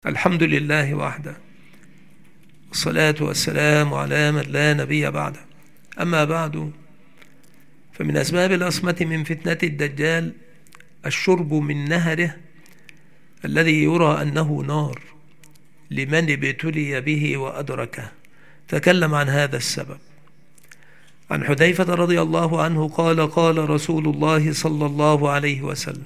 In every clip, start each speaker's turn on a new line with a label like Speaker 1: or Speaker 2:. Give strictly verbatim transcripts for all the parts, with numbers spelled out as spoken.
Speaker 1: الحمد لله وحده، والصلاة والسلام على من لا نبي بعده. أما بعد، فمن أسباب العصمة من فتنة الدجال الشرب من نهره الذي يرى أنه نار لمن ابتلي به وأدركه. تكلم عن هذا السبب عن حذيفة رضي الله عنه قال: قال رسول الله صلى الله عليه وسلم: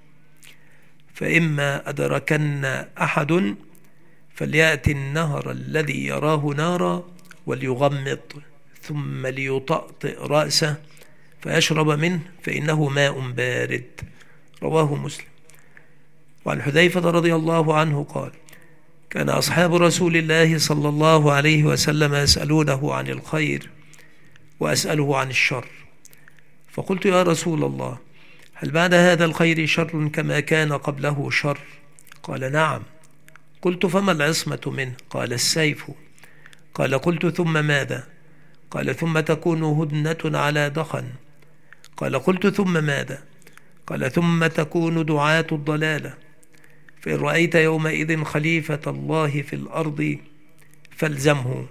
Speaker 1: فإما أدركن أحد فليأتي النهر الذي يراه نارا وليغمض ثم ليطأطئ رأسه فيشرب منه فإنه ماء بارد. رواه مسلم. وعن حذيفة رضي الله عنه قال: كان أصحاب رسول الله صلى الله عليه وسلم يسألونه عن الخير وأسأله عن الشر، فقلت: يا رسول الله، هل بعد هذا الخير شر كما كان قبله شر؟ قال: نعم. قلت: فما العصمة منه؟ قال: السيف. قال: قلت: ثم ماذا؟ قال: ثم تكون هدنة على دخن. قال: قلت: ثم ماذا؟ قال: ثم تكون دعاة الضلالة، فإن رأيت يومئذ خليفة الله في الأرض فالزمه،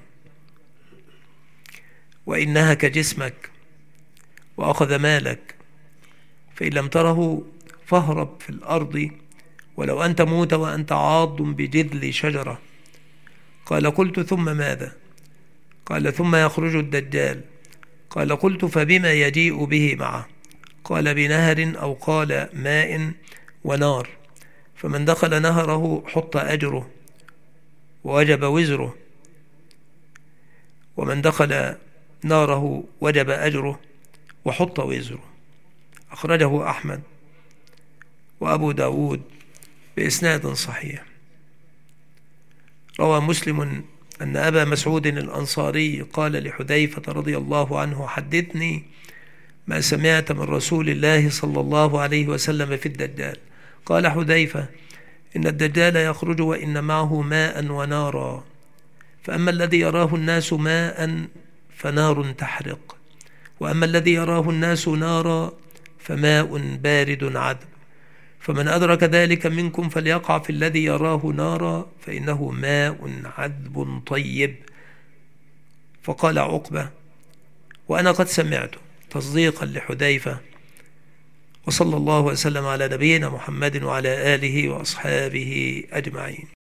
Speaker 1: وإن نهك جسمك وأخذ مالك، فإن لم تره فاهرب في الأرض ولو أن تموت وأنت عاض بجذل شجرة. قال: قلت: ثم ماذا؟ قال: ثم يخرج الدجال. قال: قلت: فبما يجيء به معه؟ قال: بنهر أو قال ماء ونار، فمن دخل نهره حط أجره ووجب وزره، ومن دخل ناره وجب أجره وحط وزره. أخرجه أحمد وأبو داود بإسناد صحيح. روى مسلم أن أبا مسعود الأنصاري قال لحذيفة رضي الله عنه: حدثني ما سمعت من رسول الله صلى الله عليه وسلم في الدجال. قال حذيفة: إن الدجال يخرج وإن معه ماء ونارا، فأما الذي يراه الناس ماء فنار تحرق، وأما الذي يراه الناس نارا فماء بارد عذب، فمن أدرك ذلك منكم فليقع في الذي يراه نارا فإنه ماء عذب طيب. فقال عقبة: وأنا قد سمعت، تصديقا لحذيفة. وصلى الله وسلم على نبينا محمد وعلى آله وأصحابه أجمعين.